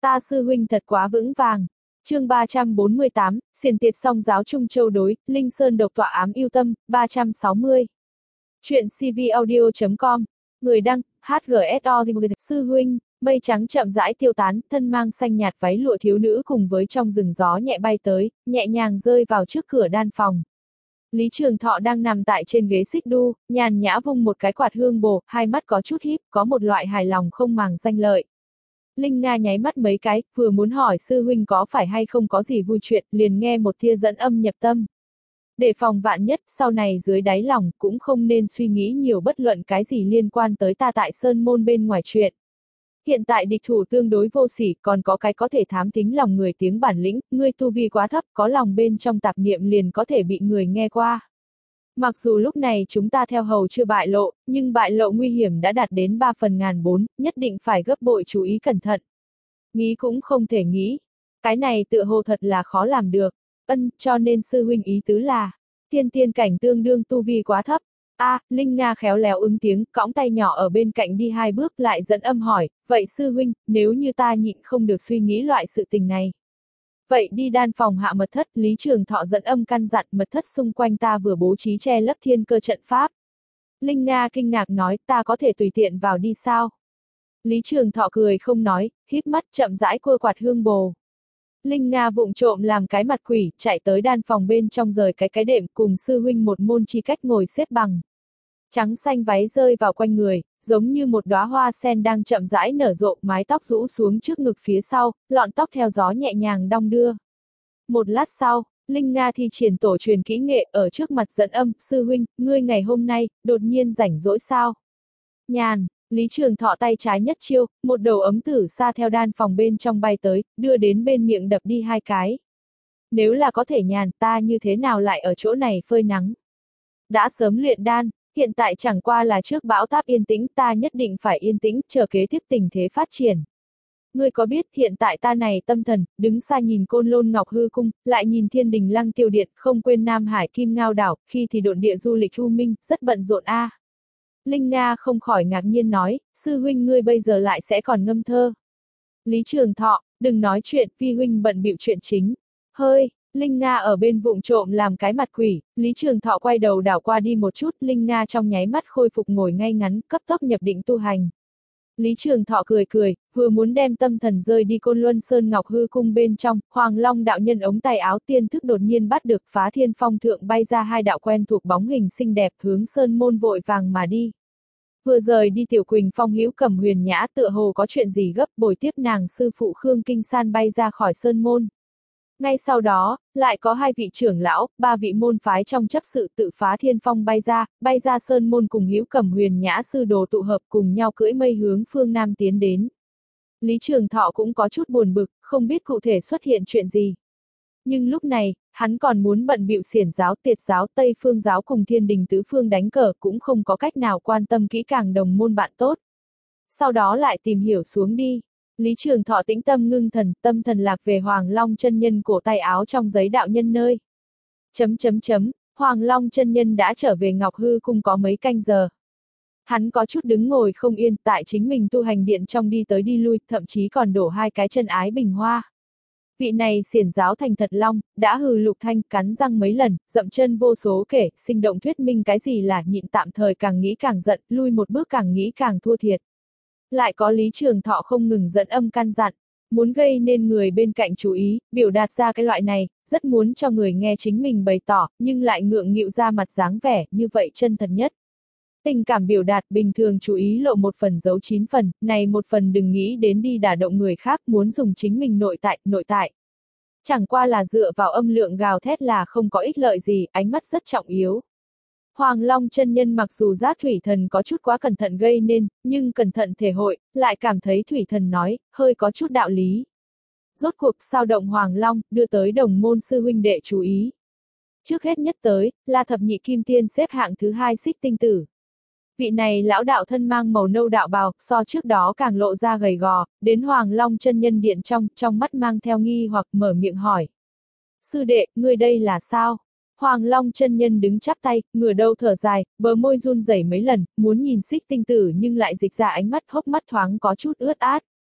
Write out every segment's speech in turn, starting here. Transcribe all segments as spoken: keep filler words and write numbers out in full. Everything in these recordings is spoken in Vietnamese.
Ta sư huynh thật quá vững vàng. Chương ba trăm bốn mươi tám, xiển tiệt song giáo Trung Châu đối, Linh Sơn độc tọa ám yêu tâm, ba trăm sáu mươi. Chuyện cvaudio chấm com, người đăng, hát giê ét o sư huynh, mây trắng chậm rãi tiêu tán, thân mang xanh nhạt váy lụa thiếu nữ cùng với trong rừng gió nhẹ bay tới, nhẹ nhàng rơi vào trước cửa đan phòng. Lý Trường Thọ đang nằm tại trên ghế xích đu, nhàn nhã vung một cái quạt hương bồ, hai mắt có chút híp, có một loại hài lòng không màng danh lợi. Linh Nga nháy mắt mấy cái, vừa muốn hỏi sư huynh có phải hay không có gì vui chuyện, liền nghe một tia dẫn âm nhập tâm. Để phòng vạn nhất, sau này dưới đáy lòng, cũng không nên suy nghĩ nhiều bất luận cái gì liên quan tới ta tại sơn môn bên ngoài chuyện. Hiện tại địch thủ tương đối vô sỉ, còn có cái có thể thám tính lòng người tiếng bản lĩnh, ngươi tu vi quá thấp, có lòng bên trong tạp niệm liền có thể bị người nghe qua. Mặc dù lúc này chúng ta theo hầu chưa bại lộ, nhưng bại lộ nguy hiểm đã đạt đến ba phần ngàn bốn, nhất định phải gấp bội chú ý cẩn thận. Nghĩ cũng không thể nghĩ. Cái này tựa hồ thật là khó làm được. Ân, cho nên sư huynh ý tứ là, thiên tiên cảnh tương đương tu vi quá thấp. A, à, Linh Nga khéo léo ứng tiếng, cõng tay nhỏ ở bên cạnh đi hai bước lại dẫn âm hỏi, vậy sư huynh, nếu như ta nhịn không được suy nghĩ loại sự tình này. Vậy đi đan phòng hạ mật thất, Lý Trường Thọ dẫn âm căn dặn mật thất xung quanh ta vừa bố trí che lấp thiên cơ trận pháp. Linh Nga kinh ngạc nói, ta có thể tùy tiện vào đi sao? Lý Trường Thọ cười không nói, híp mắt chậm rãi cua quạt hương bồ. Linh Nga vụng trộm làm cái mặt quỷ, chạy tới đan phòng bên trong rời cái cái đệm cùng sư huynh một môn chi cách ngồi xếp bằng. Trắng xanh váy rơi vào quanh người, giống như một đóa hoa sen đang chậm rãi nở rộ, mái tóc rũ xuống trước ngực phía sau, lọn tóc theo gió nhẹ nhàng đong đưa. Một lát sau, Linh Nga thi triển tổ truyền kỹ nghệ ở trước mặt dẫn âm, sư huynh, ngươi ngày hôm nay, đột nhiên rảnh rỗi sao? Nhàn, Lý Trường Thọ tay trái nhất chiêu, một đầu ấm tử sa theo đan phòng bên trong bay tới, đưa đến bên miệng đập đi hai cái. Nếu là có thể nhàn, ta như thế nào lại ở chỗ này phơi nắng? Đã sớm luyện đan, hiện tại chẳng qua là trước bão táp yên tĩnh, ta nhất định phải yên tĩnh, chờ kế tiếp tình thế phát triển. Ngươi có biết hiện tại ta này tâm thần, đứng xa nhìn Côn Lôn Ngọc Hư Cung, lại nhìn Thiên Đình Lăng Tiêu Điện, không quên Nam Hải Kim Ngao Đảo, khi thì độn địa du lịch u minh, rất bận rộn a. À. Linh Nga không khỏi ngạc nhiên nói, sư huynh ngươi bây giờ lại sẽ còn ngâm thơ. Lý Trường Thọ, đừng nói chuyện, vi huynh bận bịu chuyện chính. Hơi, Linh Nga ở bên vụng trộm làm cái mặt quỷ, Lý Trường Thọ quay đầu đảo qua đi một chút, Linh Nga trong nháy mắt khôi phục ngồi ngay ngắn, cấp tốc nhập định tu hành. Lý Trường Thọ cười cười, vừa muốn đem tâm thần rơi đi Côn Luân Sơn Ngọc Hư Cung bên trong, Hoàng Long đạo nhân ống tay áo tiên thức đột nhiên bắt được Phá Thiên Phong thượng bay ra hai đạo quen thuộc bóng hình xinh đẹp hướng Sơn môn vội vàng mà đi. Vừa rời đi Tiểu Quỳnh Phong hữu cầm huyền nhã tựa hồ có chuyện gì gấp bồi tiếp nàng sư phụ Khương Kinh San bay ra khỏi Sơn môn. Ngay sau đó, lại có hai vị trưởng lão, ba vị môn phái trong chấp sự tự Phá Thiên Phong bay ra, bay ra Sơn môn cùng hữu cầm huyền nhã sư đồ tụ hợp cùng nhau cưỡi mây hướng phương Nam tiến đến. Lý Trường Thọ cũng có chút buồn bực, không biết cụ thể xuất hiện chuyện gì. Nhưng lúc này, hắn còn muốn bận bịu xiển giáo, tiệt giáo, Tây Phương giáo cùng Thiên Đình tứ phương đánh cờ cũng không có cách nào quan tâm kỹ càng đồng môn bạn tốt. Sau đó lại tìm hiểu xuống đi. Lý Trường Thọ tĩnh tâm ngưng thần, tâm thần lạc về Hoàng Long chân nhân cổ tay áo trong giấy đạo nhân nơi. Chấm chấm chấm, Hoàng Long chân nhân đã trở về Ngọc Hư Cung có mấy canh giờ. Hắn có chút đứng ngồi không yên, tại chính mình tu hành điện trong đi tới đi lui, thậm chí còn đổ hai cái chân ái bình hoa. Vị này xiển giáo thành thật long, đã hừ lục thanh, cắn răng mấy lần, dậm chân vô số kể, sinh động thuyết minh cái gì là nhịn tạm thời càng nghĩ càng giận, lui một bước càng nghĩ càng thua thiệt. Lại có Lý Trường Thọ không ngừng dẫn âm căn dặn, muốn gây nên người bên cạnh chú ý, biểu đạt ra cái loại này, rất muốn cho người nghe chính mình bày tỏ, nhưng lại ngượng nghịu ra mặt dáng vẻ, như vậy chân thật nhất. Tình cảm biểu đạt bình thường chú ý lộ một phần giấu chín phần, này một phần đừng nghĩ đến đi đả động người khác muốn dùng chính mình nội tại, nội tại. Chẳng qua là dựa vào âm lượng gào thét là không có ích lợi gì, ánh mắt rất trọng yếu. Hoàng Long chân nhân mặc dù giác thủy thần có chút quá cẩn thận gây nên, nhưng cẩn thận thể hội, lại cảm thấy thủy thần nói, hơi có chút đạo lý. Rốt cuộc sao động Hoàng Long, đưa tới đồng môn sư huynh đệ chú ý. Trước hết nhất tới, là thập nhị kim tiên xếp hạng thứ hai Xích Tinh Tử. Vị này lão đạo thân mang màu nâu đạo bào, so trước đó càng lộ ra gầy gò, đến Hoàng Long chân nhân điện trong, trong mắt mang theo nghi hoặc mở miệng hỏi. Sư đệ, ngươi đây là sao? Hoàng Long chân nhân đứng chắp tay, ngửa đầu thở dài, bờ môi run rẩy mấy lần, muốn nhìn Xích Tinh Tử nhưng lại dịch ra ánh mắt hốc mắt thoáng có chút ướt át.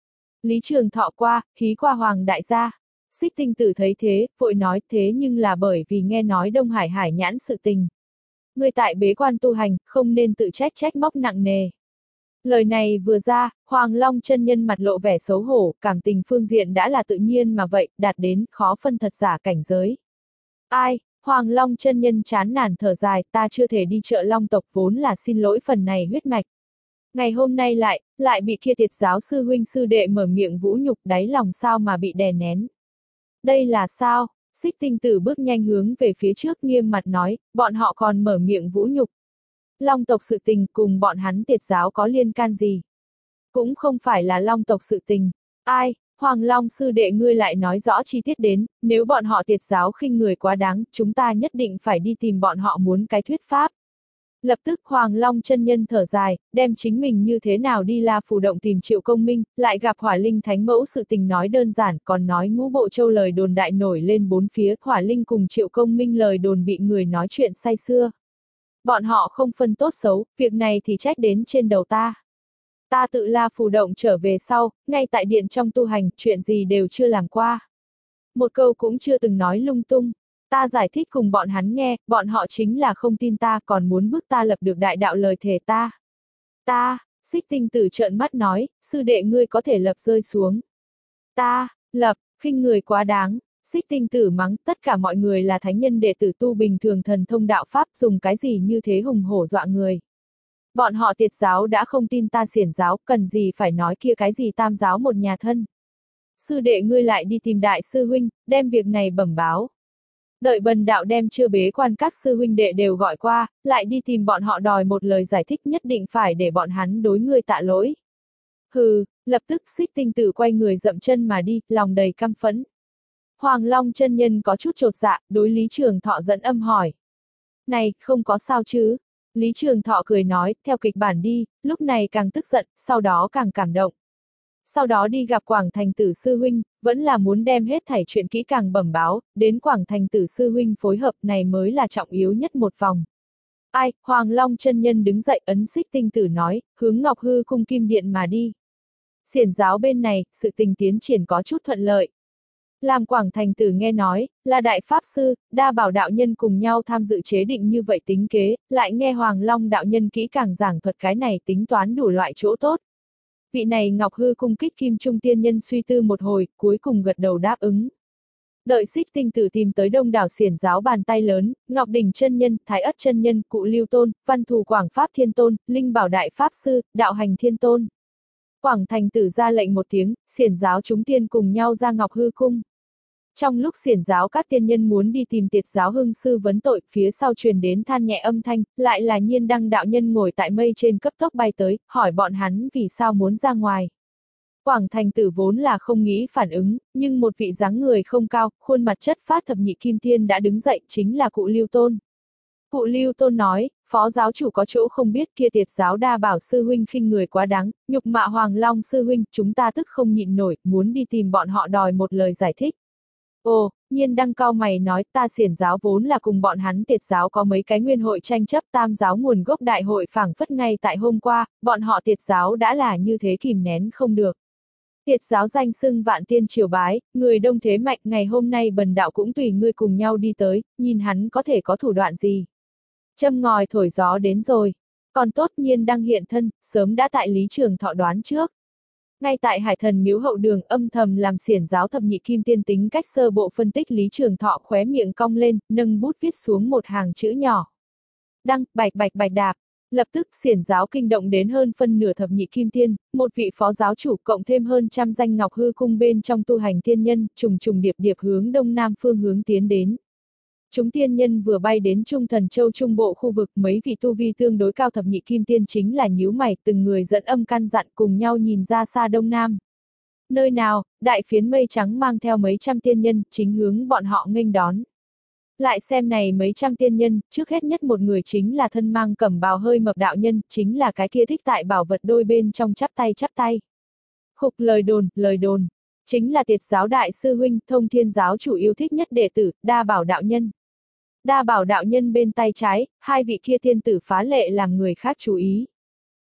Lý Trường Thọ qua, hí qua Hoàng đại gia. Xích Tinh Tử thấy thế, vội nói thế nhưng là bởi vì nghe nói Đông Hải Hải Nhãn sự tình. Ngươi tại bế quan tu hành, không nên tự trách trách móc nặng nề. Lời này vừa ra, Hoàng Long chân nhân mặt lộ vẻ xấu hổ, cảm tình phương diện đã là tự nhiên mà vậy, đạt đến khó phân thật giả cảnh giới. Ai, Hoàng Long chân nhân chán nản thở dài, ta chưa thể đi chợ Long tộc vốn là xin lỗi phần này huyết mạch. Ngày hôm nay lại, lại bị kia tiệt giáo sư huynh sư đệ mở miệng vũ nhục, đáy lòng sao mà bị đè nén. Đây là sao? Xích Tinh Tử bước nhanh hướng về phía trước nghiêm mặt nói, bọn họ còn mở miệng vũ nhục. Long tộc sự tình cùng bọn hắn tiệt giáo có liên can gì? Cũng không phải là Long tộc sự tình. Ai, Hoàng Long sư đệ ngươi lại nói rõ chi tiết đến, nếu bọn họ tiệt giáo khinh người quá đáng, chúng ta nhất định phải đi tìm bọn họ muốn cái thuyết pháp. Lập tức Hoàng Long chân nhân thở dài, đem chính mình như thế nào đi La Phủ Động tìm Triệu Công Minh, lại gặp Hỏa Linh Thánh Mẫu sự tình nói đơn giản, còn nói Ngũ Bộ Châu lời đồn đại nổi lên bốn phía, Hỏa Linh cùng Triệu Công Minh lời đồn bị người nói chuyện say xưa. Bọn họ không phân tốt xấu, việc này thì trách đến trên đầu ta. Ta tự La Phủ Động trở về sau, ngay tại điện trong tu hành, chuyện gì đều chưa làm qua. Một câu cũng chưa từng nói lung tung. Ta giải thích cùng bọn hắn nghe, bọn họ chính là không tin ta còn muốn bức ta lập được đại đạo lời thề ta. Ta, Xích Tinh Tử trợn mắt nói, sư đệ ngươi có thể lập rơi xuống. Ta, lập, khinh người quá đáng. Xích Tinh Tử mắng, tất cả mọi người là thánh nhân đệ tử tu bình thường thần thông đạo pháp dùng cái gì như thế hùng hổ dọa người. Bọn họ tiệt giáo đã không tin ta xiển giáo, cần gì phải nói kia cái gì tam giáo một nhà thân. Sư đệ ngươi lại đi tìm đại sư huynh, đem việc này bẩm báo. Đợi bần đạo đem chưa bế quan các sư huynh đệ đều gọi qua, lại đi tìm bọn họ đòi một lời giải thích nhất định phải để bọn hắn đối ngươi tạ lỗi. Hừ, lập tức Xích Tinh Tử quay người dậm chân mà đi, lòng đầy căm phẫn. Hoàng Long chân nhân có chút chột dạ, đối Lý Trường Thọ dẫn âm hỏi. Này, không có sao chứ? Lý Trường Thọ cười nói, theo kịch bản đi, lúc này càng tức giận, sau đó càng cảm động. Sau đó đi gặp Quảng Thành Tử sư huynh, vẫn là muốn đem hết thảy chuyện kỹ càng bẩm báo, đến Quảng Thành Tử sư huynh phối hợp này mới là trọng yếu nhất một vòng. Ai, Hoàng Long chân nhân đứng dậy ấn Xích Tinh Tử nói, hướng Ngọc Hư cung kim điện mà đi. Xiển giáo bên này, sự tình tiến triển có chút thuận lợi. Làm Quảng Thành Tử nghe nói, là đại pháp sư, đa bảo đạo nhân cùng nhau tham dự chế định như vậy tính kế, lại nghe Hoàng Long đạo nhân kỹ càng giảng thuật cái này tính toán đủ loại chỗ tốt. Vị này Ngọc Hư cung kích kim trung tiên nhân suy tư một hồi, cuối cùng gật đầu đáp ứng. Đợi Xích Tinh Tử tìm tới đông đảo xiển giáo bàn tay lớn, Ngọc Đỉnh chân nhân, Thái Ất chân nhân, Cụ Lưu Tôn, Văn Thù Quảng Pháp Thiên Tôn, Linh Bảo Đại Pháp Sư, Đạo Hành Thiên Tôn. Quảng Thành Tử ra lệnh một tiếng, xiển giáo chúng tiên cùng nhau ra Ngọc Hư cung. Trong lúc xiển giáo các tiên nhân muốn đi tìm tiệt giáo hưng sư vấn tội, phía sau truyền đến than nhẹ âm thanh, lại là Nhiên Đăng đạo nhân ngồi tại mây trên cấp tốc bay tới, hỏi bọn hắn vì sao muốn ra ngoài. Quảng Thành Tử vốn là không nghĩ phản ứng, nhưng một vị dáng người không cao, khuôn mặt chất phát thập nhị kim tiên đã đứng dậy, chính là Cụ Lưu Tôn. Cụ Lưu Tôn nói, phó giáo chủ có chỗ không biết kia tiệt giáo đa bảo sư huynh khinh người quá đáng, nhục mạ Hoàng Long sư huynh, chúng ta tức không nhịn nổi, muốn đi tìm bọn họ đòi một lời giải thích. Ồ, Nhiên Đăng cao mày nói, ta xiển giáo vốn là cùng bọn hắn tiệt giáo có mấy cái nguyên hội tranh chấp, tam giáo nguồn gốc đại hội phảng phất ngay tại hôm qua, bọn họ tiệt giáo đã là như thế kìm nén không được. Tiệt giáo danh xưng vạn tiên triều bái, người đông thế mạnh, ngày hôm nay bần đạo cũng tùy ngươi cùng nhau đi tới, nhìn hắn có thể có thủ đoạn gì. Châm ngòi thổi gió đến rồi, còn tốt Nhiên Đăng hiện thân, sớm đã tại Lý Trường Thọ đoán trước. Ngay tại Hải Thần miếu hậu đường âm thầm làm xiển giáo thập nhị kim tiên tính cách sơ bộ phân tích Lý Trường Thọ khóe miệng cong lên, nâng bút viết xuống một hàng chữ nhỏ. Đăng, bạch bạch bạch đạp. Lập tức xiển giáo kinh động đến hơn phân nửa thập nhị kim tiên, một vị phó giáo chủ cộng thêm hơn trăm danh Ngọc Hư cung bên trong tu hành tiên nhân, trùng trùng điệp điệp hướng đông nam phương hướng tiến đến. Chúng tiên nhân vừa bay đến Trung Thần Châu trung bộ khu vực, mấy vị tu vi tương đối cao thập nhị kim tiên chính là nhíu mày, từng người dẫn âm căn dặn cùng nhau nhìn ra xa đông nam. Nơi nào, đại phiến mây trắng mang theo mấy trăm tiên nhân, chính hướng bọn họ nghênh đón. Lại xem này mấy trăm tiên nhân, trước hết nhất một người chính là thân mang cẩm bào hơi mập đạo nhân, chính là cái kia thích tại bảo vật đôi bên trong chắp tay chắp tay. Khục lời đồn, lời đồn, chính là tiệt giáo đại sư huynh, Thông Thiên giáo chủ yêu thích nhất đệ tử, Đa Bảo đạo nhân. Đa Bảo đạo nhân bên tay trái, hai vị kia tiên tử phá lệ làm người khác chú ý.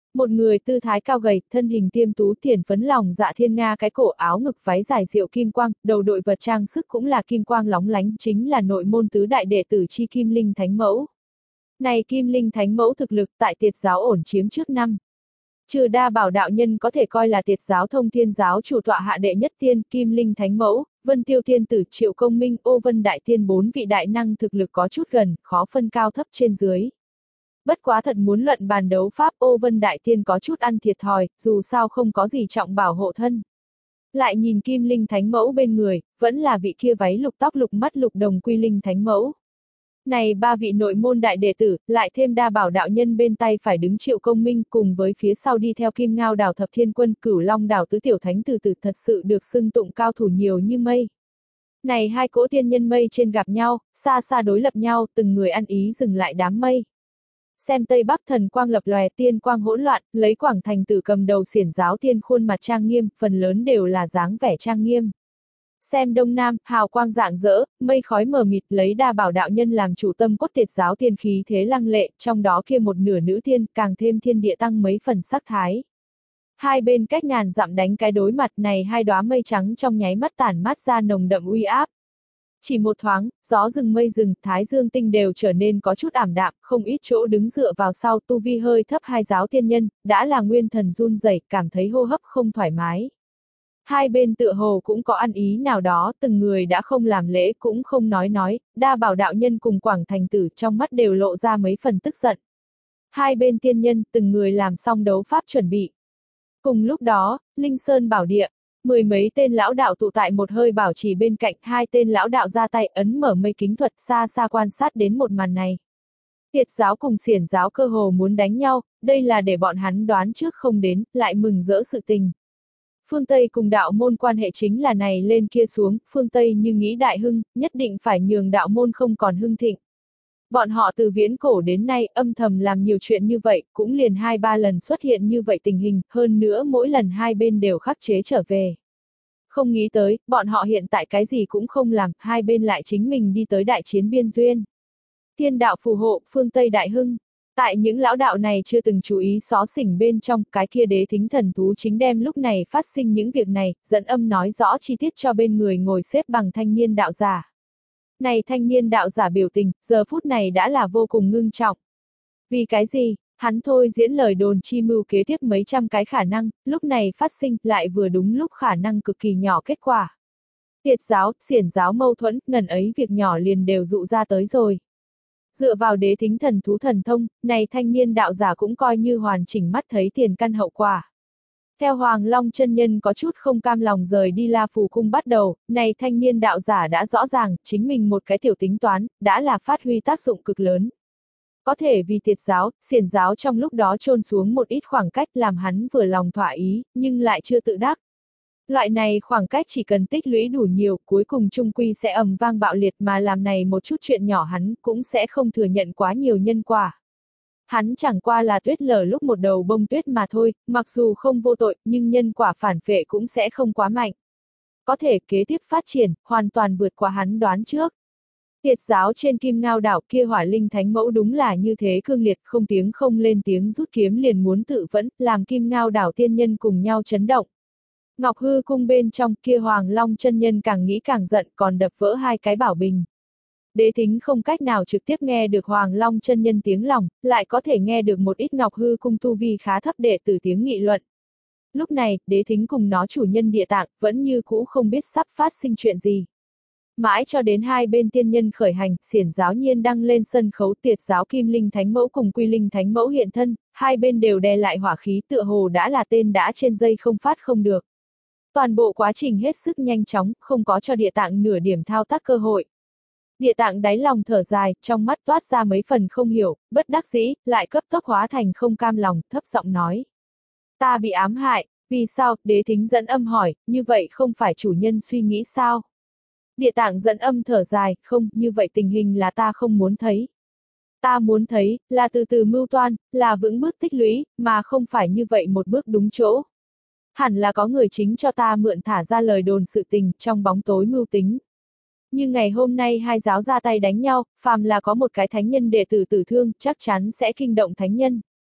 Một người tư thái cao gầy, thân hình tiêm tú, tiền phấn lòng dạ thiên nga, cái cổ áo ngực váy dài diệu kim quang, đầu đội vật trang sức cũng là kim quang lóng lánh, chính là nội môn tứ đại đệ tử Chi Kim Linh Thánh Mẫu. Này Kim Linh Thánh Mẫu thực lực tại Tiệt giáo ổn chiếm trước năm. Trừ Đa Bảo đạo nhân có thể coi là Tiệt giáo Thông Thiên giáo chủ tọa hạ đệ nhất tiên, Kim Linh Thánh Mẫu, Vân Tiêu Thiên Tử, Triệu Công Minh, Ô Vân Đại Tiên bốn vị đại năng thực lực có chút gần, khó phân cao thấp trên dưới. Bất quá thật muốn luận bàn đấu pháp, Ô Vân Đại Tiên có chút ăn thiệt thòi, dù sao không có gì trọng bảo hộ thân. Lại nhìn Kim Linh Thánh Mẫu bên người, vẫn là vị kia váy lục tóc lục mắt lục đồng Quy Linh Thánh Mẫu. Này ba vị nội môn đại đệ tử, lại thêm Đa Bảo đạo nhân bên tay phải đứng Triệu Công Minh, cùng với phía sau đi theo Kim Ngao đảo Thập Thiên Quân, Cửu Long đảo Tứ Tiểu Thánh Tử Tử, thật sự được xưng tụng cao thủ nhiều như mây. Này hai cỗ tiên nhân mây trên gặp nhau, xa xa đối lập nhau, từng người ăn ý dừng lại đám mây. Xem Tây Bắc thần quang lập lòe, tiên quang hỗn loạn, lấy Quảng Thành Tử cầm đầu xiển giáo tiên khuôn mặt trang nghiêm, phần lớn đều là dáng vẻ trang nghiêm. Xem Đông Nam, hào quang rạng rỡ, mây khói mờ mịt, lấy Đa Bảo đạo nhân làm chủ tâm cốt, Tiệt giáo tiên khí thế lăng lệ, trong đó kia một nửa nữ tiên, càng thêm thiên địa tăng mấy phần sắc thái. Hai bên cách ngàn dặm đánh cái đối mặt, này hai đóa mây trắng trong nháy mắt tản mát ra nồng đậm uy áp. Chỉ một thoáng, gió rừng mây rừng, thái dương tinh đều trở nên có chút ảm đạm, không ít chỗ đứng dựa vào sau, tu vi hơi thấp hai giáo tiên nhân, đã là nguyên thần run rẩy, cảm thấy hô hấp không thoải mái. Hai bên tựa hồ cũng có ăn ý nào đó, từng người đã không làm lễ cũng không nói nói, Đa Bảo đạo nhân cùng Quảng Thành Tử trong mắt đều lộ ra mấy phần tức giận. Hai bên tiên nhân, từng người làm xong đấu pháp chuẩn bị. Cùng lúc đó, Linh Sơn Bảo Địa, mười mấy tên lão đạo tụ tại một hơi bảo trì bên cạnh, hai tên lão đạo ra tay ấn mở mây kính thuật, xa xa quan sát đến một màn này. Tiệt giáo cùng xiển giáo cơ hồ muốn đánh nhau, đây là để bọn hắn đoán trước không đến, lại mừng rỡ sự tình. Phương Tây cùng đạo môn quan hệ chính là này lên kia xuống, phương Tây như nghĩ đại hưng, nhất định phải nhường đạo môn không còn hưng thịnh. Bọn họ từ viễn cổ đến nay âm thầm làm nhiều chuyện như vậy, cũng liền hai ba lần xuất hiện như vậy tình hình, hơn nữa mỗi lần hai bên đều khắc chế trở về. Không nghĩ tới, bọn họ hiện tại cái gì cũng không làm, hai bên lại chính mình đi tới đại chiến biên duyên. Thiên đạo phù hộ, phương Tây đại hưng. Tại những lão đạo này chưa từng chú ý xó xỉnh bên trong, cái kia đế thính thần thú chính đem lúc này phát sinh những việc này, dẫn âm nói rõ chi tiết cho bên người ngồi xếp bằng thanh niên đạo giả. Này thanh niên đạo giả biểu tình, giờ phút này đã là vô cùng ngưng trọng. Vì cái gì, hắn thôi diễn lời đồn chi mưu kế tiếp mấy trăm cái khả năng, lúc này phát sinh, lại vừa đúng lúc khả năng cực kỳ nhỏ kết quả. Tiệt giáo, xiển giáo mâu thuẫn, ngần ấy việc nhỏ liền đều dụ ra tới rồi. Dựa vào đế thính thần thú thần thông, này thanh niên đạo giả cũng coi như hoàn chỉnh mắt thấy tiền căn hậu quả. Theo Hoàng Long chân nhân có chút không cam lòng rời đi La Phù cung bắt đầu, này thanh niên đạo giả đã rõ ràng, chính mình một cái tiểu tính toán, đã là phát huy tác dụng cực lớn. Có thể vì tiệt giáo, xiển giáo trong lúc đó chôn xuống một ít khoảng cách làm hắn vừa lòng thỏa ý, nhưng lại chưa tự đắc. Loại này khoảng cách chỉ cần tích lũy đủ nhiều, cuối cùng chung quy sẽ ầm vang bạo liệt, mà làm này một chút chuyện nhỏ hắn cũng sẽ không thừa nhận quá nhiều nhân quả. Hắn chẳng qua là tuyết lở lúc một đầu bông tuyết mà thôi, mặc dù không vô tội, nhưng nhân quả phản vệ cũng sẽ không quá mạnh. Có thể kế tiếp phát triển, hoàn toàn vượt qua hắn đoán trước. Tiệt giáo trên Kim Ngao đảo kia Hỏa Linh Thánh Mẫu đúng là như thế cương liệt, không tiếng không lên tiếng rút kiếm liền muốn tự vẫn, làm Kim Ngao đảo tiên nhân cùng nhau chấn động. Ngọc Hư cung bên trong kia Hoàng Long chân nhân càng nghĩ càng giận, còn đập vỡ hai cái bảo bình. Đế thính không cách nào trực tiếp nghe được Hoàng Long chân nhân tiếng lòng, lại có thể nghe được một ít Ngọc Hư cung tu vi khá thấp đệ tử tiếng nghị luận. Lúc này, đế thính cùng nó chủ nhân địa tạng, vẫn như cũ không biết sắp phát sinh chuyện gì. Mãi cho đến hai bên tiên nhân khởi hành, xiển giáo nhiên đăng lên sân khấu, tiệt giáo Kim Linh Thánh Mẫu cùng Quy Linh Thánh Mẫu hiện thân, hai bên đều đè lại hỏa khí, tựa hồ đã là tên đã trên dây không phát không được. Toàn bộ quá trình hết sức nhanh chóng, không có cho địa tạng nửa điểm thao tác cơ hội. Địa tạng đáy lòng thở dài, trong mắt toát ra mấy phần không hiểu, bất đắc dĩ, lại cấp tốc hóa thành không cam lòng, thấp giọng nói. Ta bị ám hại, vì sao? Đế thính dẫn âm hỏi, như vậy không phải chủ nhân suy nghĩ sao? Địa tạng dẫn âm thở dài, không, như vậy tình hình là ta không muốn thấy. Ta muốn thấy, là từ từ mưu toan, là vững bước tích lũy, mà không phải như vậy một bước đúng chỗ. Hẳn là có người chính cho ta mượn thả ra lời đồn sự tình, trong bóng tối mưu tính. Nhưng ngày hôm nay hai giáo ra tay đánh nhau, phàm là có một cái thánh nhân đệ tử tử thương, chắc chắn sẽ kinh động thánh nhân.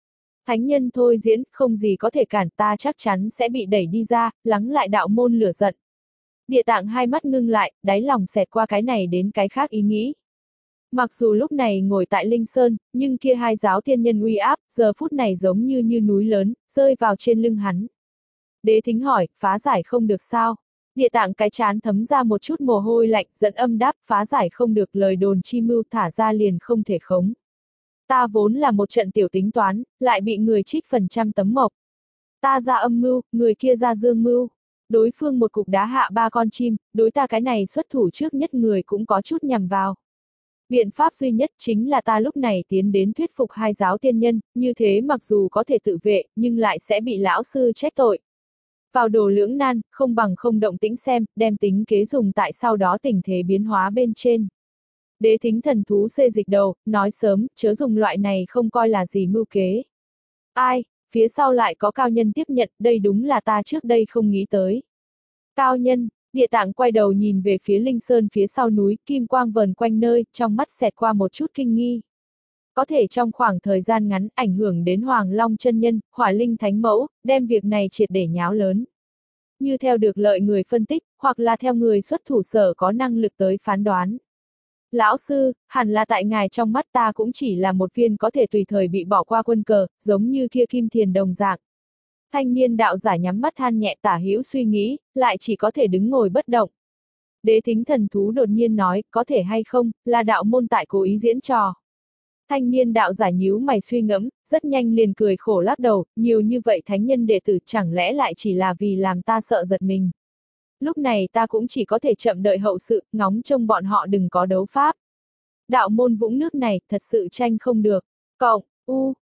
Thánh nhân thôi diễn, không gì có thể cản, ta chắc chắn sẽ bị đẩy đi ra, lắng lại đạo môn lửa giận. Địa Tạng hai mắt ngưng lại, đáy lòng xẹt qua cái này đến cái khác ý nghĩ. Mặc dù lúc này ngồi tại Linh Sơn, nhưng kia hai giáo tiên nhân uy áp, giờ phút này giống như như núi lớn, rơi vào trên lưng hắn. Đế Thính hỏi, phá giải không được sao? Địa Tạng cái chán thấm ra một chút mồ hôi lạnh, dẫn âm đáp, phá giải không được, lời đồn chi mưu thả ra liền không thể khống. Ta vốn là một trận tiểu tính toán, lại bị người trích phần trăm tấm mộc. Ta ra âm mưu, người kia ra dương mưu. Đối phương một cục đá hạ ba con chim, đối ta cái này xuất thủ trước nhất người cũng có chút nhằm vào. Biện pháp duy nhất chính là ta lúc này tiến đến thuyết phục hai giáo tiên nhân, như thế mặc dù có thể tự vệ, nhưng lại sẽ bị lão sư trách tội. Vào đồ lưỡng nan, không bằng không động tĩnh xem, đem tính kế dùng tại sau đó tình thế biến hóa bên trên. Đế Thính thần thú xê dịch đầu, nói sớm, chớ dùng loại này không coi là gì mưu kế. Ai, phía sau lại có cao nhân tiếp nhận, đây đúng là ta trước đây không nghĩ tới. Cao nhân, Địa Tạng quay đầu nhìn về phía Linh Sơn phía sau núi, kim quang vờn quanh nơi, trong mắt xẹt qua một chút kinh nghi. Có thể trong khoảng thời gian ngắn ảnh hưởng đến Hoàng Long chân nhân, Hỏa Linh Thánh Mẫu, đem việc này triệt để nháo lớn. Như theo được lợi người phân tích, hoặc là theo người xuất thủ sở có năng lực tới phán đoán. Lão sư, hẳn là tại ngài trong mắt ta cũng chỉ là một viên có thể tùy thời bị bỏ qua quân cờ, giống như kia Kim Thiền đồng dạng. Thanh niên đạo giả nhắm mắt than nhẹ, tả hữu suy nghĩ, lại chỉ có thể đứng ngồi bất động. Đế Thính thần thú đột nhiên nói, có thể hay không, là đạo môn tại cố ý diễn trò. Thanh niên đạo giả nhíu mày suy ngẫm, rất nhanh liền cười khổ lắc đầu, nhiều như vậy thánh nhân đệ tử chẳng lẽ lại chỉ là vì làm ta sợ giật mình. Lúc này ta cũng chỉ có thể chậm đợi hậu sự, ngóng trông bọn họ đừng có đấu pháp. Đạo môn vũng nước này, thật sự tranh không được. Cộng, u,